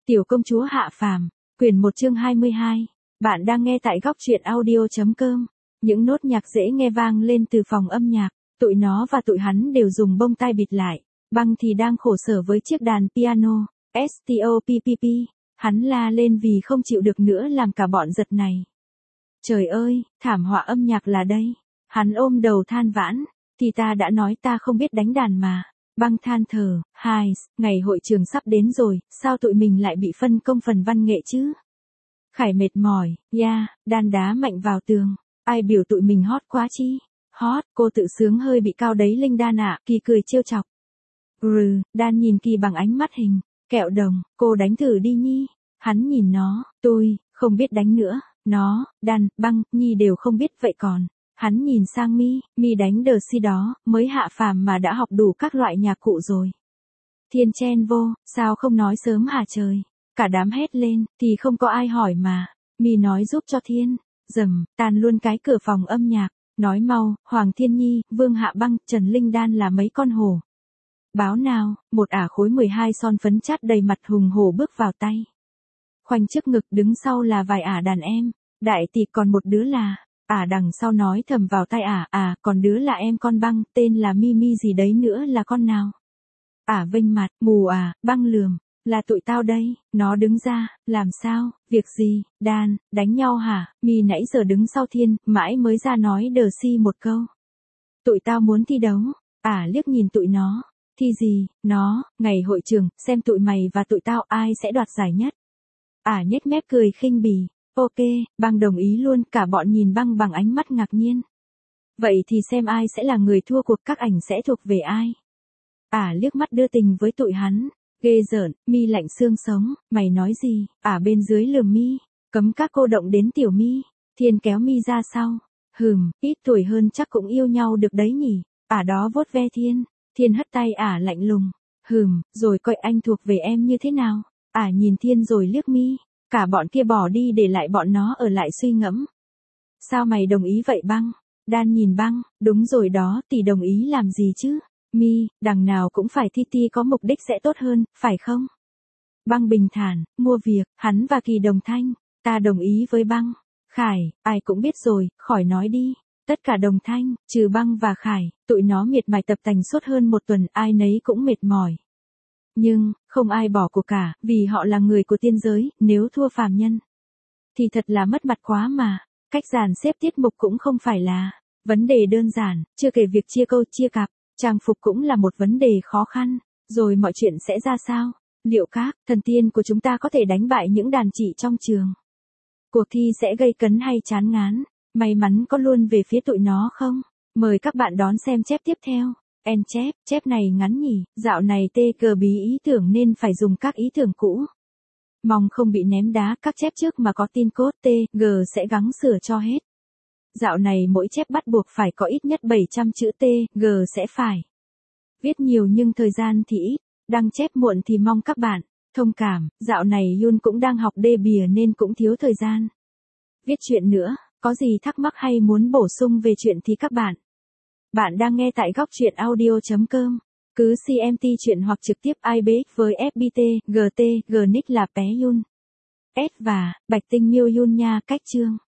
Tiểu công chúa hạ phàm, quyển 1 chương 22. Bạn đang nghe tại góc truyện audio.com. Những nốt nhạc dễ nghe vang lên từ phòng âm nhạc, tụi nó và tụi hắn đều dùng bông tai bịt lại. Băng thì đang khổ sở với chiếc đàn piano, stoppp. Hắn la lên vì không chịu được nữa làm cả bọn giật này. Trời ơi, thảm họa âm nhạc là đây. Hắn ôm đầu than vãn, thì ta đã nói ta không biết đánh đàn mà. Băng than thở, ngày hội trường sắp đến rồi, sao tụi mình lại bị phân công phần văn nghệ chứ? Khải mệt mỏi, đan đá mạnh vào tường, ai biểu tụi mình hot quá chi? Hot, cô tự sướng hơi bị cao đấy Linh Đan ạ, Kỳ cười trêu chọc. Đan nhìn Kỳ bằng ánh mắt hình, kẹo đồng, cô đánh thử đi Nhi. Hắn nhìn nó, tôi, không biết đánh nữa, nó, Đan, Băng, Nhi đều không biết vậy còn. Hắn nhìn sang Mi đánh đờ si đó, mới hạ phàm mà đã học đủ các loại nhạc cụ rồi. Thiên chen vô, sao không nói sớm hả trời? Cả đám hét lên, thì không có ai hỏi mà. Mi nói giúp cho Thiên, tan luôn cái cửa phòng âm nhạc, nói mau, Hoàng Thiên Nhi, Vương Hạ Băng, Trần Linh Đan là mấy con hổ. Báo nào, một ả khối 12 son phấn chát đầy mặt hùng hổ bước vào tay. Khoanh trước ngực đứng sau là vài ả đàn em, đại tỷ còn một đứa là... đằng sau nói thầm vào tai còn đứa là em con Băng, tên là Mi gì đấy nữa là con nào? Vênh mặt, mù Băng lườm, là tụi tao đây, nó đứng ra, làm sao, việc gì, Đan, đánh nhau hả? Mi nãy giờ đứng sau Thiên, mãi mới ra nói đờ si một câu. Tụi tao muốn thi đấu, liếc nhìn tụi nó, thi gì, nó, ngày hội trường, xem tụi mày và tụi tao ai sẽ đoạt giải nhất. Nhếch mép cười khinh bỉ. Ok, Băng đồng ý luôn, cả bọn nhìn Băng bằng ánh mắt ngạc nhiên. Vậy thì xem ai sẽ là người thua cuộc, các ảnh sẽ thuộc về ai? Liếc mắt đưa tình với tụi hắn, ghê rợn, Mi lạnh xương sống, mày nói gì? Bên dưới lườm Mi, cấm các cô động đến tiểu Mi. Thiên kéo Mi ra sau, ít tuổi hơn chắc cũng yêu nhau được đấy nhỉ? Đó vuốt ve Thiên hất tay lạnh lùng, rồi coi anh thuộc về em như thế nào? Nhìn Thiên rồi liếc Mi. Cả bọn kia bỏ đi để lại bọn nó ở lại suy ngẫm. Sao mày đồng ý vậy Băng? Đan nhìn Băng, đúng rồi đó, tỷ đồng ý làm gì chứ? Mi, đằng nào cũng phải thi có mục đích sẽ tốt hơn, phải không? Băng bình thản, mua việc, hắn và Kỳ đồng thanh, ta đồng ý với Băng. Khải, ai cũng biết rồi, khỏi nói đi. Tất cả đồng thanh, trừ Băng và Khải, tụi nó miệt mài tập tành suốt hơn một tuần, ai nấy cũng mệt mỏi. Nhưng, không ai bỏ cuộc cả, vì họ là người của tiên giới, nếu thua phàm nhân. Thì thật là mất mặt quá mà, cách dàn xếp tiết mục cũng không phải là vấn đề đơn giản, chưa kể việc chia câu chia cặp, trang phục cũng là một vấn đề khó khăn, rồi mọi chuyện sẽ ra sao? Liệu các thần tiên của chúng ta có thể đánh bại những đàn chị trong trường? Cuộc thi sẽ gây cấn hay chán ngán? May mắn có luôn về phía tụi nó không? Mời các bạn đón xem chép tiếp theo. Chép này ngắn nhỉ, dạo này TG bí ý tưởng nên phải dùng các ý tưởng cũ. Mong không bị ném đá, các chép trước mà có tin cốt TG sẽ gắng sửa cho hết. Dạo này mỗi chép bắt buộc phải có ít nhất 700 chữ TG sẽ phải viết nhiều nhưng thời gian thì ít, đăng chép muộn thì mong các bạn thông cảm, dạo này Yun cũng đang học đê bìa nên cũng thiếu thời gian. Viết chuyện nữa, có gì thắc mắc hay muốn bổ sung về chuyện thì các bạn đang nghe tại góc truyện audio.com. Cứ CMT chuyện hoặc trực tiếp IBX với FPT, GT, GNIC là Pé Yun. S và Bạch Tinh Miêu Yun nha, cách chương.